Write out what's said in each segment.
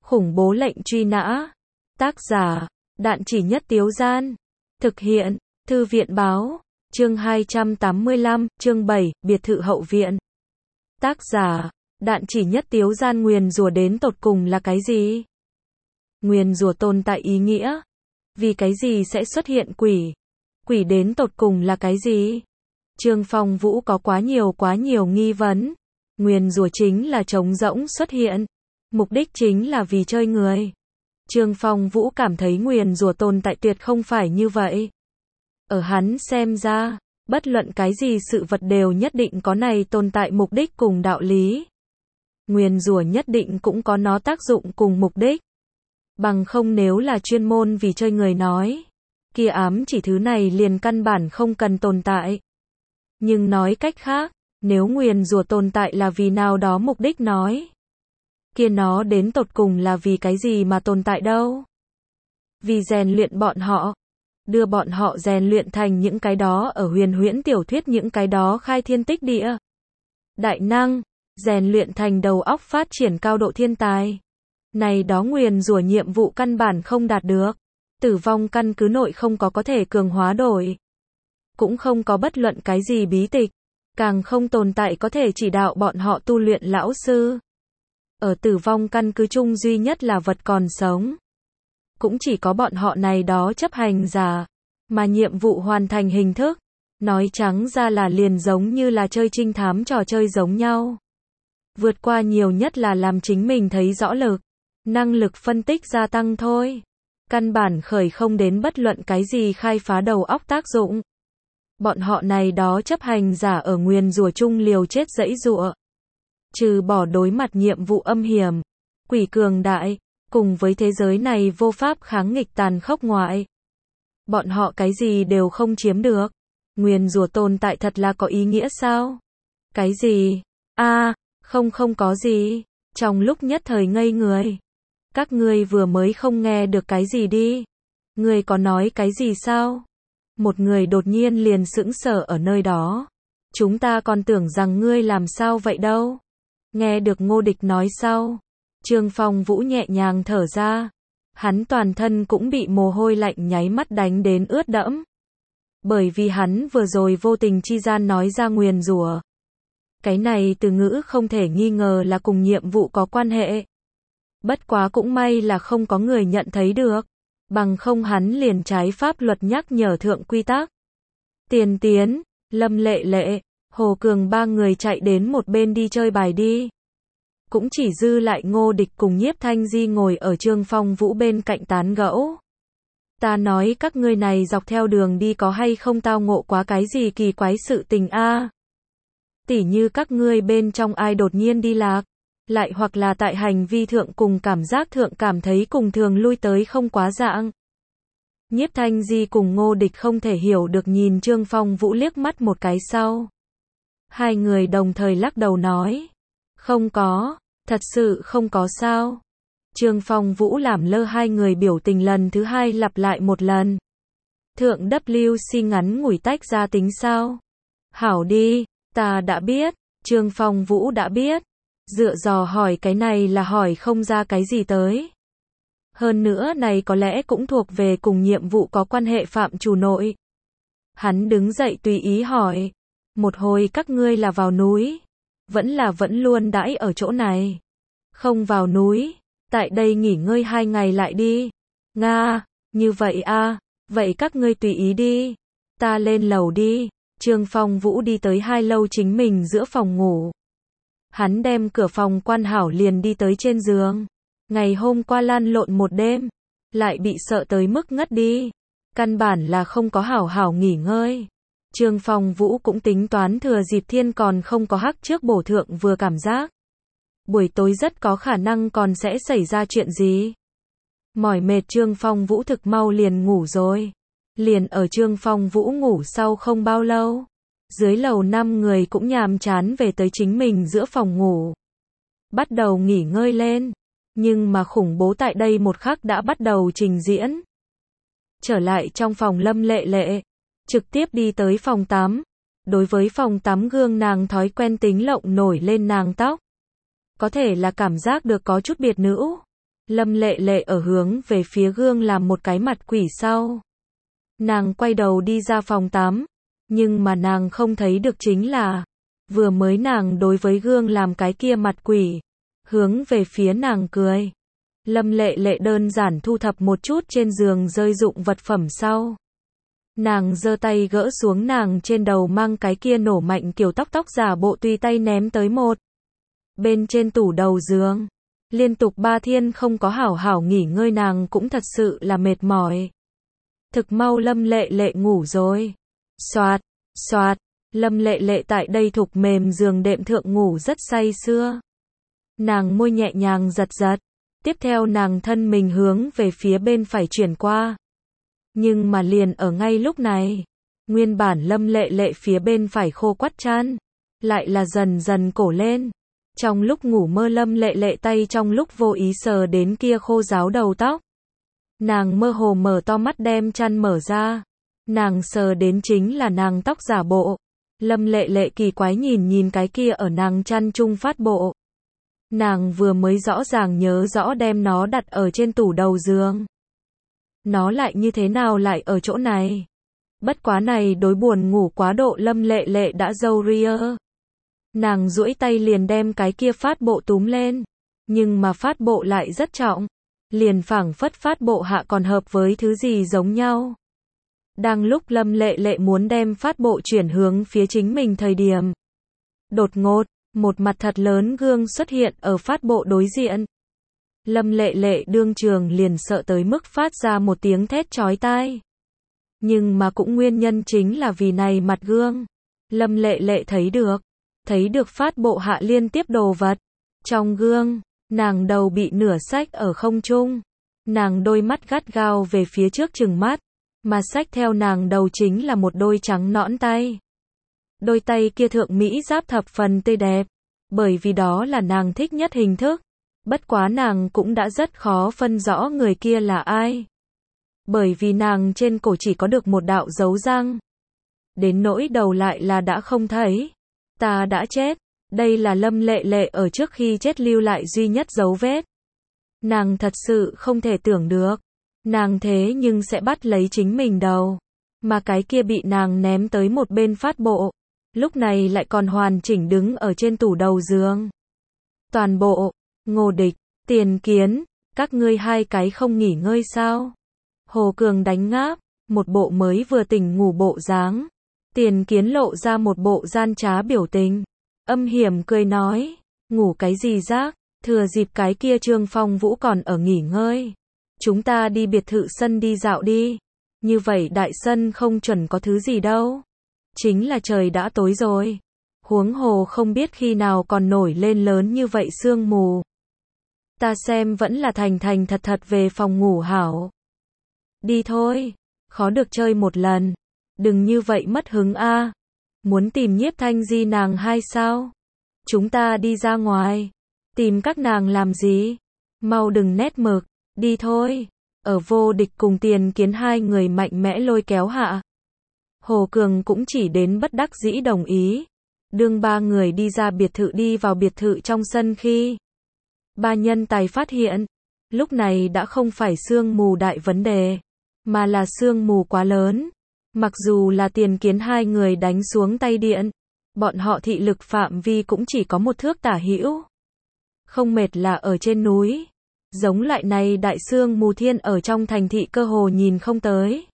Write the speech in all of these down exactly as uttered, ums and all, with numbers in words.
Khủng bố lệnh truy nã. Tác giả, Đạn Chỉ Nhất Tiếu Gian. Thực hiện, Thư viện Báo. Chương hai trăm tám mươi lăm, chương bảy, biệt thự hậu viện. Tác giả, Đạn Chỉ Nhất Tiếu Gian. Nguyền rủa đến tột cùng là cái gì? Nguyền rủa tồn tại ý nghĩa. Vì cái gì sẽ xuất hiện quỷ? Quỷ đến tột cùng là cái gì? Trương Phong Vũ có quá nhiều quá nhiều nghi vấn. Nguyền rủa chính là trống rỗng xuất hiện. Mục đích chính là vì chơi người. Trương Phong Vũ cảm thấy nguyền rủa tồn tại tuyệt không phải như vậy. Ở hắn xem ra, bất luận cái gì sự vật đều nhất định có này tồn tại mục đích cùng đạo lý. Nguyền rủa nhất định cũng có nó tác dụng cùng mục đích. Bằng không nếu là chuyên môn vì chơi người nói, kia ám chỉ thứ này liền căn bản không cần tồn tại. Nhưng nói cách khác, nếu nguyền rủa tồn tại là vì nào đó mục đích nói, kia nó đến tột cùng là vì cái gì mà tồn tại đâu? Vì rèn luyện bọn họ, đưa bọn họ rèn luyện thành những cái đó ở huyền huyễn tiểu thuyết những cái đó khai thiên tích địa. Đại năng, rèn luyện thành đầu óc phát triển cao độ thiên tài. Này đó nguyền rủa nhiệm vụ căn bản không đạt được. Tử vong căn cứ nội không có có thể cường hóa đổi. Cũng không có bất luận cái gì bí tịch. Càng không tồn tại có thể chỉ đạo bọn họ tu luyện lão sư. Ở tử vong căn cứ chung duy nhất là vật còn sống. Cũng chỉ có bọn họ này đó chấp hành giả. Mà nhiệm vụ hoàn thành hình thức. Nói trắng ra là liền giống như là chơi trinh thám trò chơi giống nhau. Vượt qua nhiều nhất là làm chính mình thấy rõ lực. Năng lực phân tích gia tăng thôi. Căn bản khởi không đến bất luận cái gì khai phá đầu óc tác dụng. Bọn họ này đó chấp hành giả ở nguyền rủa chung liều chết dẫy dụa. Trừ bỏ đối mặt nhiệm vụ âm hiểm, quỷ cường đại, cùng với thế giới này vô pháp kháng nghịch tàn khốc ngoại. Bọn họ cái gì đều không chiếm được. Nguyền rủa tồn tại thật là có ý nghĩa sao? Cái gì? A, à, không không có gì. Trong lúc nhất thời ngây người. Các ngươi vừa mới không nghe được cái gì đi. Ngươi có nói cái gì sao? Một người đột nhiên liền sững sờ ở nơi đó. Chúng ta còn tưởng rằng ngươi làm sao vậy đâu. Nghe được Ngô Địch nói sau. Trương Phong Vũ nhẹ nhàng thở ra. Hắn toàn thân cũng bị mồ hôi lạnh nháy mắt đánh đến ướt đẫm. Bởi vì hắn vừa rồi vô tình chi gian nói ra nguyền rủa. Cái này từ ngữ không thể nghi ngờ là cùng nhiệm vụ có quan hệ. Bất quá cũng may là không có người nhận thấy được. Bằng không hắn liền trái pháp luật nhắc nhở thượng quy tắc. Tiền Tiến, Lâm Lệ Lệ, Hồ Cường ba người chạy đến một bên đi chơi bài đi. Cũng chỉ dư lại Ngô Địch cùng Nhiếp Thanh Di ngồi ở Trương Phong Vũ bên cạnh tán gẫu. Ta nói các ngươi này dọc theo đường đi có hay không tao ngộ quá cái gì kỳ quái sự tình a? À? Tỉ như các ngươi bên trong ai đột nhiên đi lạc. Lại hoặc là tại hành vi thượng cùng cảm giác thượng cảm thấy cùng thường lui tới không quá dạng. Nhiếp Thanh Di cùng Ngô Địch không thể hiểu được nhìn Trương Phong Vũ liếc mắt một cái sau. Hai người đồng thời lắc đầu nói. Không có, thật sự không có sao. Trương Phong Vũ làm lơ hai người biểu tình lần thứ hai lặp lại một lần. Thượng W C ngắn ngủi tách ra tính sao? Hảo đi, ta đã biết, Trương Phong Vũ đã biết. Dựa dò hỏi cái này là hỏi không ra cái gì tới. Hơn nữa này có lẽ cũng thuộc về cùng nhiệm vụ có quan hệ phạm chủ nội. Hắn đứng dậy tùy ý hỏi. Một hồi các ngươi là vào núi. Vẫn là vẫn luôn đãi ở chỗ này. Không vào núi. Tại đây nghỉ ngơi hai ngày lại đi. Nga, như vậy a, vậy các ngươi tùy ý đi. Ta lên lầu đi. Trương Phong Vũ đi tới hai lâu chính mình giữa phòng ngủ. Hắn đem cửa phòng quan hảo liền đi tới trên giường. Ngày hôm qua lăn lộn một đêm. Lại bị sợ tới mức ngất đi. Căn bản là không có hảo hảo nghỉ ngơi. Trương Phong Vũ cũng tính toán thừa dịp thiên còn không có hắc trước bổ thượng vừa cảm giác. Buổi tối rất có khả năng còn sẽ xảy ra chuyện gì. Mỏi mệt Trương Phong Vũ thực mau liền ngủ rồi. Liền ở Trương Phong Vũ ngủ sau không bao lâu. Dưới lầu năm người cũng nhàm chán về tới chính mình giữa phòng ngủ. Bắt đầu nghỉ ngơi lên. Nhưng mà khủng bố tại đây một khắc đã bắt đầu trình diễn. Trở lại trong phòng Lâm Lệ Lệ. Trực tiếp đi tới phòng tắm. Đối với phòng tắm gương nàng thói quen tính lộng nổi lên nàng tóc. Có thể là cảm giác được có chút biệt nữ. Lâm Lệ Lệ ở hướng về phía gương làm một cái mặt quỷ sau. Nàng quay đầu đi ra phòng tắm, nhưng mà nàng không thấy được chính là, vừa mới nàng đối với gương làm cái kia mặt quỷ, hướng về phía nàng cười. Lâm Lệ Lệ đơn giản thu thập một chút trên giường rơi dụng vật phẩm sau. Nàng giơ tay gỡ xuống nàng trên đầu mang cái kia nổ mạnh kiểu tóc tóc giả bộ tùy tay ném tới một bên trên tủ đầu giường. Liên tục ba thiên không có hảo hảo nghỉ ngơi nàng cũng thật sự là mệt mỏi. Thực mau Lâm Lệ Lệ ngủ rồi. Xoạt, xoạt, Lâm Lệ Lệ tại đây thục mềm giường đệm thượng ngủ rất say sưa. Nàng môi nhẹ nhàng giật giật, tiếp theo nàng thân mình hướng về phía bên phải chuyển qua. Nhưng mà liền ở ngay lúc này, nguyên bản Lâm Lệ Lệ phía bên phải khô quắt chăn, lại là dần dần cổ lên. Trong lúc ngủ mơ Lâm Lệ Lệ tay trong lúc vô ý sờ đến kia khô ráo đầu tóc. Nàng mơ hồ mở to mắt đem chăn mở ra. Nàng sờ đến chính là nàng tóc giả bộ. Lâm Lệ Lệ kỳ quái nhìn nhìn cái kia ở nàng chăn chung phát bộ. Nàng vừa mới rõ ràng nhớ rõ đem nó đặt ở trên tủ đầu giường. Nó lại như thế nào lại ở chỗ này? Bất quá này đối buồn ngủ quá độ Lâm Lệ Lệ đã râu ria. Nàng duỗi tay liền đem cái kia phát bộ túm lên. Nhưng mà phát bộ lại rất trọng. Liền phảng phất phát bộ hạ còn hợp với thứ gì giống nhau. Đang lúc Lâm Lệ Lệ muốn đem phát bộ chuyển hướng phía chính mình thời điểm. Đột ngột, một mặt thật lớn gương xuất hiện ở phát bộ đối diện. Lâm Lệ Lệ đương trường liền sợ tới mức phát ra một tiếng thét chói tai. Nhưng mà cũng nguyên nhân chính là vì này mặt gương. Lâm Lệ Lệ thấy được. Thấy được phát bộ hạ liên tiếp đồ vật. Trong gương, nàng đầu bị nửa xách ở không trung. Nàng đôi mắt gắt gao về phía trước chừng mắt. Mà xách theo nàng đầu chính là một đôi trắng nõn tay. Đôi tay kia thượng mỹ giáp thập phần tươi đẹp. Bởi vì đó là nàng thích nhất hình thức. Bất quá nàng cũng đã rất khó phân rõ người kia là ai. Bởi vì nàng trên cổ chỉ có được một đạo dấu răng. Đến nỗi đầu lại là đã không thấy. Ta đã chết. Đây là Lâm Lệ Lệ ở trước khi chết lưu lại duy nhất dấu vết. Nàng thật sự không thể tưởng được. Nàng thế nhưng sẽ bắt lấy chính mình đầu. Mà cái kia bị nàng ném tới một bên phát bộ. Lúc này lại còn hoàn chỉnh đứng ở trên tủ đầu giường. Toàn bộ, Ngô Địch, Tiền Kiến, các ngươi hai cái không nghỉ ngơi sao? Hồ Cường đánh ngáp, một bộ mới vừa tỉnh ngủ bộ dáng. Tiền Kiến lộ ra một bộ gian trá biểu tình. Âm hiểm cười nói, ngủ cái gì rác, thừa dịp cái kia Trương Phong Vũ còn ở nghỉ ngơi. Chúng ta đi biệt thự sân đi dạo đi. Như vậy đại sân không chuẩn có thứ gì đâu. Chính là trời đã tối rồi. Huống hồ không biết khi nào còn nổi lên lớn như vậy sương mù. Ta xem vẫn là thành thành thật thật về phòng ngủ hảo. Đi thôi. Khó được chơi một lần. Đừng như vậy mất hứng a. Muốn tìm Nhiếp Thanh Di nàng hai sao? Chúng ta đi ra ngoài. Tìm các nàng làm gì? Mau đừng nét mực. Đi thôi. Ở Vô Địch cùng Tiền Kiến hai người mạnh mẽ lôi kéo hạ. Hồ Cường cũng chỉ đến bất đắc dĩ đồng ý. Đương ba người đi ra biệt thự đi vào biệt thự trong sân khi ba nhân tài phát hiện, lúc này đã không phải sương mù đại vấn đề, mà là sương mù quá lớn. Mặc dù là Tiền Kiến hai người đánh xuống tay điện, bọn họ thị lực phạm vi cũng chỉ có một thước tả hữu. Không mệt là ở trên núi. Giống loại này đại sương mù thiên ở trong thành thị cơ hồ nhìn không tới.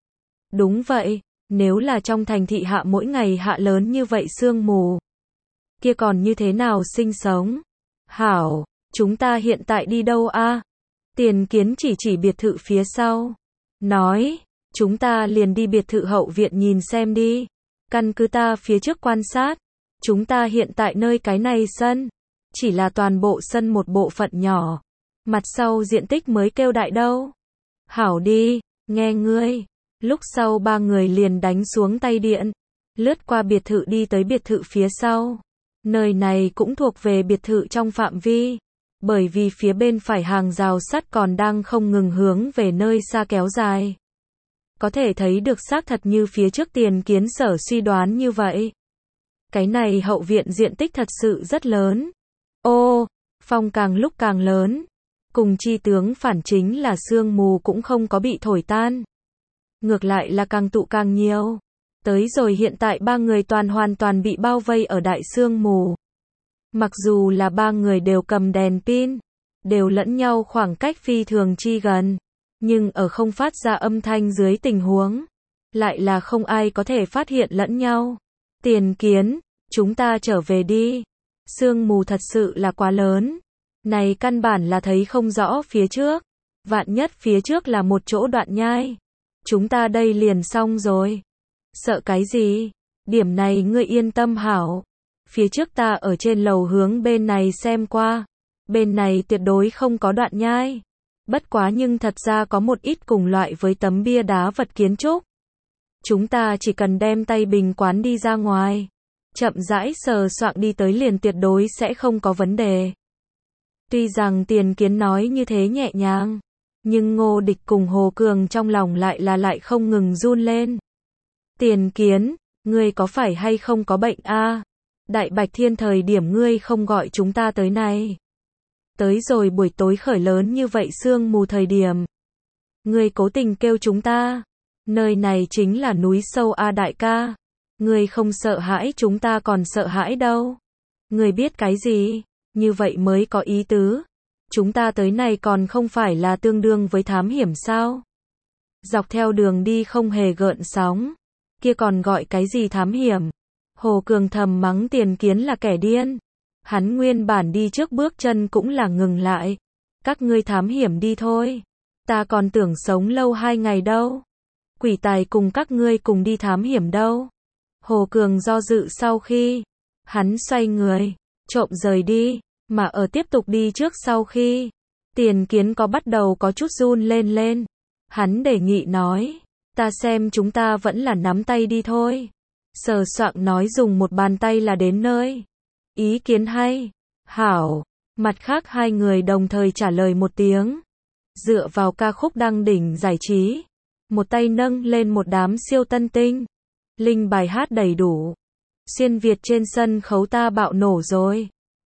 Đúng vậy, nếu là trong thành thị hạ mỗi ngày hạ lớn như vậy sương mù, kia còn như thế nào sinh sống? Hảo, chúng ta hiện tại đi đâu a? Tiền Kiến chỉ chỉ biệt thự phía sau. Nói, chúng ta liền đi biệt thự hậu viện nhìn xem đi. Căn cứ ta phía trước quan sát, chúng ta hiện tại nơi cái này sân, chỉ là toàn bộ sân một bộ phận nhỏ. Mặt sau diện tích mới kêu đại đâu. Hảo đi, nghe ngươi. Lúc sau ba người liền đánh xuống tay điện, lướt qua biệt thự đi tới biệt thự phía sau. Nơi này cũng thuộc về biệt thự trong phạm vi, bởi vì phía bên phải hàng rào sắt còn đang không ngừng hướng về nơi xa kéo dài. Có thể thấy được xác thật như phía trước Tiền Kiến sở suy đoán như vậy. Cái này hậu viện diện tích thật sự rất lớn. Ô, phong càng lúc càng lớn. Cùng chi tướng phản chính là sương mù cũng không có bị thổi tan. Ngược lại là càng tụ càng nhiều. Tới rồi hiện tại ba người toàn hoàn toàn bị bao vây ở đại sương mù. Mặc dù là ba người đều cầm đèn pin, đều lẫn nhau khoảng cách phi thường chi gần, nhưng ở không phát ra âm thanh dưới tình huống, lại là không ai có thể phát hiện lẫn nhau. Tiền Kiến, chúng ta trở về đi. Sương mù thật sự là quá lớn. Này căn bản là thấy không rõ phía trước. Vạn nhất phía trước là một chỗ đoạn nhai. Chúng ta đây liền xong rồi. Sợ cái gì? Điểm này ngươi yên tâm hảo. Phía trước ta ở trên lầu hướng bên này xem qua. Bên này tuyệt đối không có đoạn nhai. Bất quá nhưng thật ra có một ít cùng loại với tấm bia đá vật kiến trúc. Chúng ta chỉ cần đem tay bình quán đi ra ngoài. Chậm rãi sờ soạng đi tới liền tuyệt đối sẽ không có vấn đề. Tuy rằng Tiền Kiến nói như thế nhẹ nhàng, nhưng Ngô Địch cùng Hồ Cường trong lòng lại là lại không ngừng run lên. Tiền Kiến, ngươi có phải hay không có bệnh a? Đại Bạch Thiên thời điểm ngươi không gọi chúng ta tới này. Tới rồi buổi tối khởi lớn như vậy sương mù thời điểm. Ngươi cố tình kêu chúng ta. Nơi này chính là núi sâu a đại ca. Ngươi không sợ hãi chúng ta còn sợ hãi đâu. Ngươi biết cái gì? Như vậy mới có ý tứ. Chúng ta tới này còn không phải là tương đương với thám hiểm sao? Dọc theo đường đi không hề gợn sóng. Kia còn gọi cái gì thám hiểm? Hồ Cường thầm mắng Tiền Kiến là kẻ điên. Hắn nguyên bản đi trước bước chân cũng là ngừng lại. Các ngươi thám hiểm đi thôi. Ta còn tưởng sống lâu hai ngày đâu. Quỷ tài cùng các ngươi cùng đi thám hiểm đâu. Hồ Cường do dự sau khi. Hắn xoay người. Trộm rời đi. Mà ở tiếp tục đi trước sau khi. Tiền Kiến có bắt đầu có chút run lên lên. Hắn đề nghị nói. Ta xem chúng ta vẫn là nắm tay đi thôi. Sờ soạng nói dùng một bàn tay là đến nơi. Ý kiến hay. Hảo. Mặt khác hai người đồng thời trả lời một tiếng. Dựa vào ca khúc đăng đỉnh giải trí. Một tay nâng lên một đám siêu tân tinh. Linh bài hát đầy đủ. Xuyên Việt trên sân khấu ta bạo nổ rồi.